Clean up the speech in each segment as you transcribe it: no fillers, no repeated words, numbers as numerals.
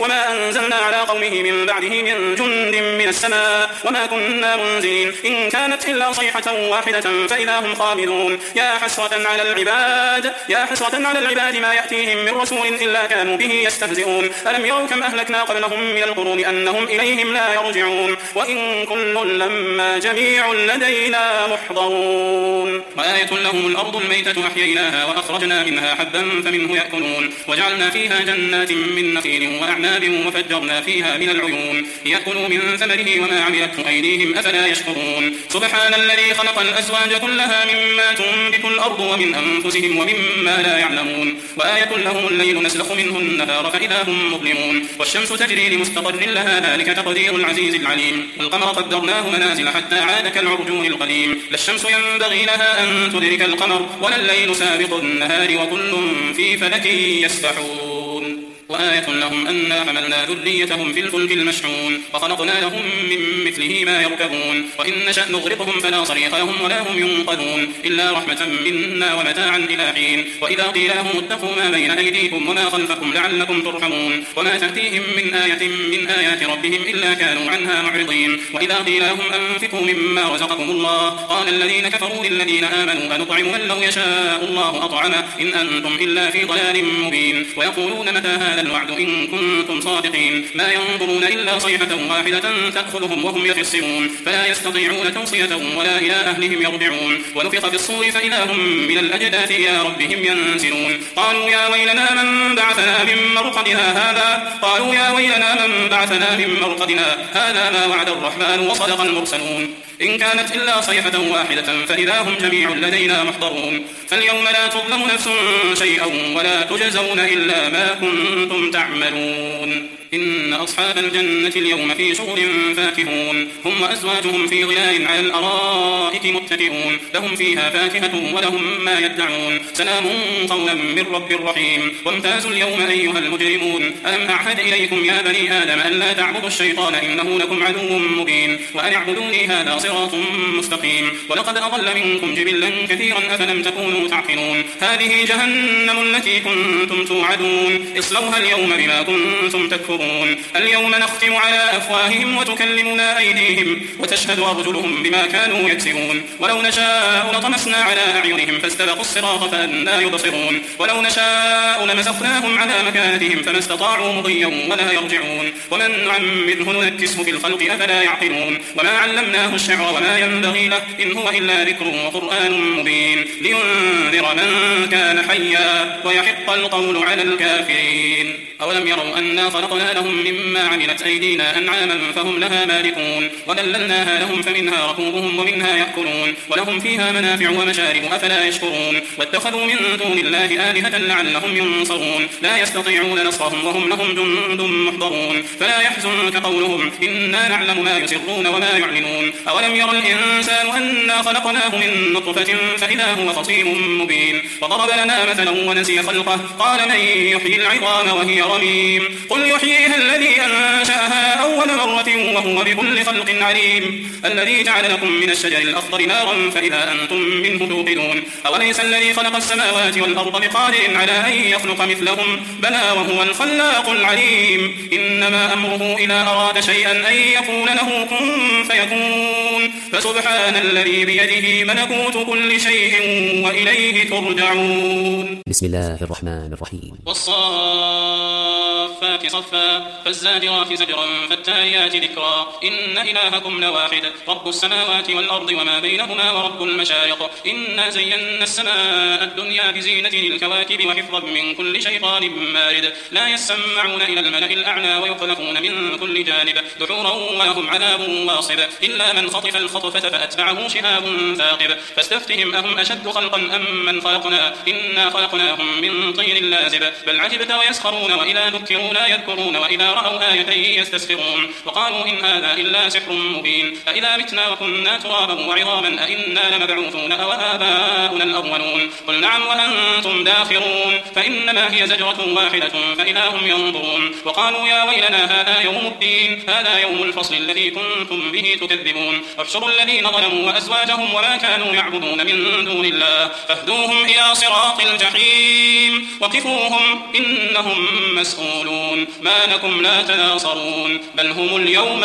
وما أنزلنا على قومه من بعده من جند من السماء وما كنا منزلين إن كانت إلا صيحة واحدة فإذا هم خامدون يا حسرة على العباد ما يأتيهم من رسول إلا كانوا به يستهزئون ألم يروا كم أهلكنا قبلهم من القرون أنهم إليهم لا يرجعون وإن كل لما جميع لدينا محضرون وآية لهم الأرض الميتة أحييناها وأخرجنا منها حبا فمنه يأكلون وجعلنا فيها جنات من نخيل وأعناب وفجرنا فيها من العيون يأكلوا من ثمره وما عملته أيديهم أفلا يشكرون سبحان الذي خلق الأزواج كلها مما تنبت الأرض ومن أنفسهم ومما لا يعلمون وآية لهم الليل نسلخ منه النهار فإذا هم مظلمون والشمس تجري لمستقر لها ذلك تقدير العزيز العليم والقمر قدرناه منازل حتى عاد كالعرجون القديم لا الشمس ينبغي لها أن تدرك القمر ولا الليل سابق النهار وكل في فلك يسبحون وآية لهم أنا حملنا ذريتهم في الفلك المشحون وخلقنا لهم من مثله ما يركبون وإن نشأ نغرقهم فلا صريخ لهم ولا هم ينقذون إلا رحمة منا ومتاعا إلى حين وإذا قيل لهم اتقوا ما بين أيديكم وما خلفكم لعلكم ترحمون وما تأتيهم من آية من آيات ربهم إلا كانوا عنها معرضين وإذا قيل لهم أنفقوا مما رزقكم الله قال الذين كفروا للذين آمنوا أنطعم من لو يشاء الله أطعمه إن أنتم إلا في ضلال مبين ويقولون متى هذا الوعد إن كنتم صادقين ما ينظرون إلا صيحة واحدة تأخذهم وهم يخصمون فلا يستطيعون توصية ولا إلى أهلهم يرجعون ونفخ في الصور فإذا هم من الأجداث إلى ربهم ينسلون قالوا يا ويلنا من بعثنا من مرقدنا هذا ما وعد الرحمن وصدق المرسلون إن كانت إلا صيحة واحدة فإذا هم جميع لدينا محضرون فاليوم لا تظلم نفس شيئا ولا تجزون إلا ما كنتم تعملون إن أصحاب الجنة اليوم في شغل فاكهون هم وأزواجهم في ظلال على الأرائك متكئون لهم فيها فاكهة ولهم ما يدعون سلام قولا من رب رحيم وامتازوا اليوم أيها المجرمون ألم أعهد إليكم يا بني آدم أن لا تعبدوا الشيطان إنه لكم عدو مبين وأن اعبدوني هذا صراط مستقيم ولقد أضل منكم جبلا كثيرا أفلم تكونوا تعقلون هذه جهنم التي كنتم توعدون اصلوها اليوم بما كنتم تكفرون اليوم نختم على أفواههم وتكلمنا أيديهم وتشهد أرجلهم بما كانوا يكسبون ولو نشاء لطمسنا على أعينهم فاستبقوا الصراط فأنى يبصرون ولو نشاء لمسخناهم على مكانتهم فما استطاعوا مضيا ولا يرجعون ومن نعمره ننكسه في الخلق أفلا يعقلون وما علمناه الشعر وما ينبغي له إن هو إلا ذكر وقرآن مبين لينذر من كان حيا ويحق القول على الكافرين أولم يروا أنا خلقنا لهم مما عملت أيدينا أنعاما فهم لها مالكون وذللناها لهم فمنها ركوبهم ومنها يأكلون ولهم فيها منافع ومشارب أفلا يشكرون واتخذوا من دون الله آلهة لعلهم ينصرون لا يستطيعون نصرهم وهم لهم جند محضرون فلا يحزنك قولهم إنا نعلم ما يسرون وما يعلنون أولم ير الإنسان أنا خلقناه من نطفة فإذا هو خصيم مبين وضرب لنا مثلا ونسي خلقه قال من يحيي العظام وهي رميم قل يحييها الذي أنشأها أول مرة وهو بكل خلق عليم الذي جعل لكم من الشجر الأخضر نارا فإذا أنتم منه توقدون أوليس الذي خلق السماوات والأرض بقادر على أن يخلق مثلهم بلى وهو الخلاق العليم إنما أمره إذا أراد شيئا أن يقول له كن فيكون فسبحان الذي بيده ملكوت كل شيء وإليه ترجعون بسم الله الرحمن الرحيم والصافات صفا فالزاجرات زجرا فالتاليات ذكرا إن إلهكم لواحد رب السماوات والأرض وما بينهما ورب المشارق إنا زينا السماء الدنيا بزينة الكواكب وحفظا من كل شيطان مارد لا يسمعون إلى الملأ الأعلى ويقذفون من كل جانب دحورا ولهم عذاب واصب إلا من خطف الخطفة فأتبعه شهاب ثاقب فاستفتهم أهم أشد خلقا أم من خلقنا إنا خلقناهم من طين لازب بل عجبت ويسخرون وإذا ذكروا لا يذكرون وإذا رأوا آية يستسخرون وقالوا إن هذا إلا سحر مبين أإذا متنا وكنا ترابا وعظاما أإنا لمبعوثون أو آباؤنا الأولون قل نعم وأنتم داخرون فإنما هي زجرة واحدة فإذا هم ينظرون وقالوا يا ويلنا هذا يوم الدين هذا يوم الفصل الذي كنتم به تكذبون واحشروا الذين ظلموا وأزواجهم وما كانوا يعبدون من دون الله فاهدوهم إلى صراط الجحيم وقفوهم إنهم مسؤولون ما لكم لا تناصرون بل هم اليوم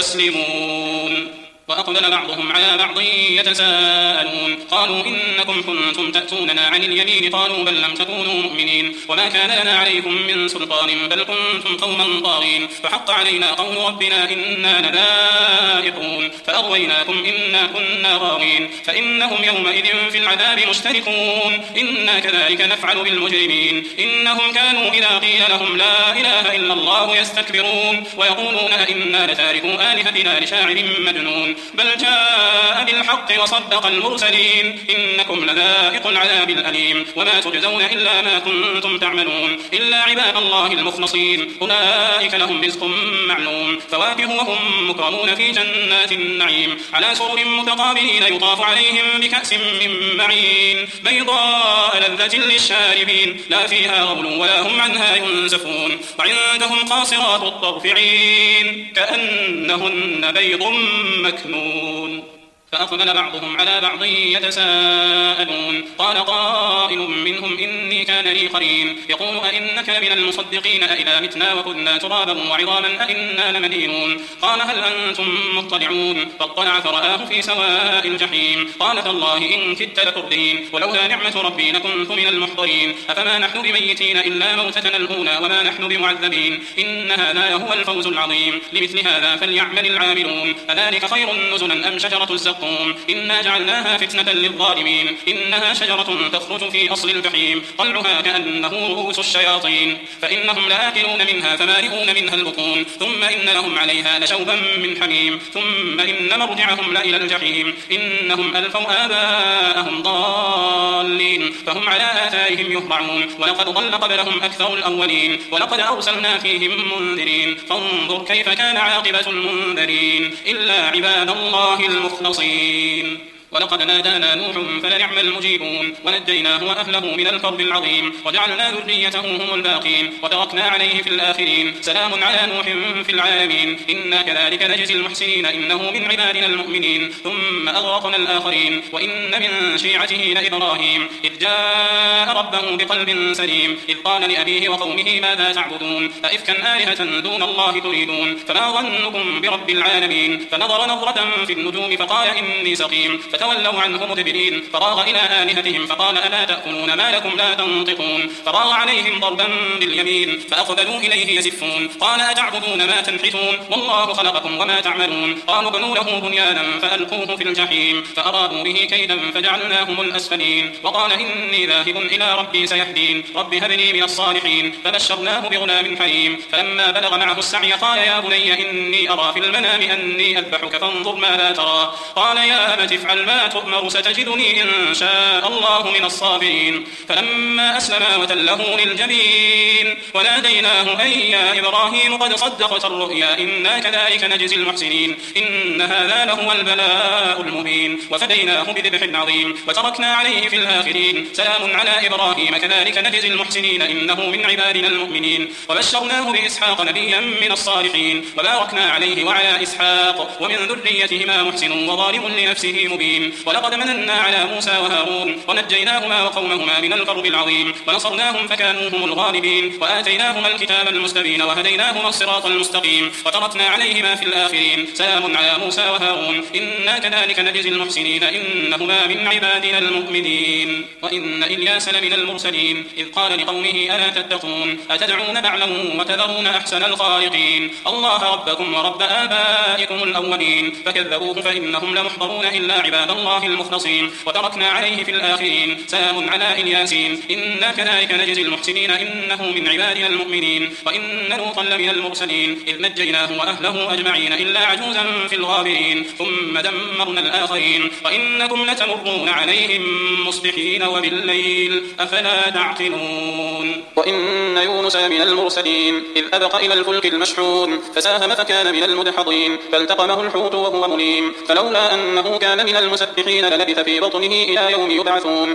مستسلمون وأقبل بعضهم على بعض يتساءلون قالوا إنكم كنتم تأتوننا عن اليمين قالوا بل لم تكونوا مؤمنين وما كان لنا عليكم من سلطان بل كنتم قوما طاغين فحق علينا قول ربنا إنا لذائقون فأغويناكم إنا كنا غاوين فإنهم يومئذ في العذاب مشتركون إنا كذلك نفعل بالمجرمين إنهم كانوا إذا قيل لهم لا إله إلا الله يستكبرون ويقولون إنا لتاركوا آلهتنا لشاعر مجنون بل جاء بالحق وصدق المرسلين إنكم لذائق العذاب الأليم وما تجزون إلا ما كنتم تعملون إلا عباد الله المخلصين أولئك لهم رزق معلوم فواكه وهم مكرمون في جنات النعيم على سرر متقابلين يطاف عليهم بكأس من معين بيضاء لذة للشاربين لا فيها غول ولا هم عنها ينزفون وعندهم قاصرات الطرف عين كأنهن بيض مكنون فأقبل بعضهم على بعض يتساءلون قال قائل منهم إني كان لي قرين يقول أئنك من المصدقين أئذا متنا وكنا ترابا وعظاما أئنا لمدينون قال هل أنتم مطلعون فاطلع فرآه في سواء الجحيم قال تالله إن كدت لتردين ولولا نعمة ربي لكنت من المحضرين أفما نحن بميتين إلا موتتنا الأولى وما نحن بمعذبين إن هذا هو الفوز العظيم لمثل هذا فليعمل العاملون أذلك خير نزلا أم شجرة الزقوم إنا جعلناها فتنة للظالمين إنها شجرة تخرج في أصل الجحيم طلعها كأنه رؤوس الشياطين فإنهم لآكلون منها فمالئون منها البطون ثم إن لهم عليها لشوبا من حميم ثم إن مرجعهم لإلى الجحيم إنهم ألفوا آباءهم ضالين فهم على آثارهم يهرعون ولقد ضل قبلهم أكثر الأولين ولقد أرسلنا فيهم منذرين فانظر كيف كان عاقبة المنذرين إلا عباد الله المخلصين ولقد نادانا نوح فلنعم المجيبون ونجيناه وأهله من الكرب العظيم وجعلنا ذريته هم الباقين وتركنا عليه في الآخرين سلام على نوح في العالمين إنا كذلك نجزي المحسنين إنه من عبادنا المؤمنين ثم أغرقنا الآخرين وإن من شيعته لإبراهيم إذ جاء ربه بقلب سليم إذ قال لأبيه وقومه ماذا تعبدون أئفكا آلهة دون الله تريدون فما ظنكم برب العالمين فنظر نظرة في النجوم فقال إني سقيم فتولوا عنه مدبرين فراغ إلى آلهتهم فقال ألا تأكلون ما لكم لا تنطقون فراغ عليهم ضربا باليمين فأقبلوا إليه يزفون قال أتعبدون ما تنحتون والله خلقكم وما تعملون قالوا بنوا له بنيانا فألقوه في الجحيم فأرادوا به كيدا فجعلناهم الأسفلين وقال إني ذاهب إلى ربي سيهدين رب هب لي من الصالحين فبشرناه بغلام حليم فلما بلغ معه السعي قال يا بني إني أرى في المنام أني أذبحك فانظر ماذا ترى قال يا أبت افعل ما تؤمر ستجدني إن شاء الله من الصابرين فلما أسلما وتله للجبين وناديناه أي يا إبراهيم قد صدقت الرؤيا إنا كذلك نجزي المحسنين إن هذا لهو البلاء المبين وفديناه بذبح عظيم وتركنا عليه في الآخرين سلام على إبراهيم كذلك نجزي المحسنين إنه من عبادنا المؤمنين وبشرناه بإسحاق نبيا من الصالحين وباركنا عليه وعلى إسحاق ومن ذريتهما محسن وظالم لنفسه مبين ولقد مننا على موسى وهارون ونجيناهما وقومهما من الكرب العظيم ونصرناهم فكانوا هم الغالبين وآتيناهما الكتاب المستبين وهديناهما الصراط المستقيم وتركنا عليهما في الآخرين سلام على موسى وهارون إنا كذلك نجزي المحسنين إنهما من عبادنا المؤمنين وإن إلياس لمن المرسلين إذ قال لقومه ألا تتقون أتدعون بعلا وتذرون أحسن الخالقين الله ربكم ورب آبائكم الأولين فكذبوه فإنهم لمحضرون إلا عباد الله المخلصين وتركنا عليه في الآخرين سلام على إلياسين إنا كذلك نجزي المحسنين إنه من عبادنا المؤمنين وإن لوطا لمن المرسلين إذ نجيناه وأهله أجمعين إلا عجوزا في الغابرين ثم دمرنا الآخرين وإنكم لتمرون عليهم مصبحين وبالليل أفلا تعقلون وإن يونس من المرسلين إذ أبق إلى الفلك المشحون فساهم فكان من المدحضين فالتقمه الحوت وهو مليم فلولا أنه كان من المسبحين للبث في بطنه إلى يوم يبعثون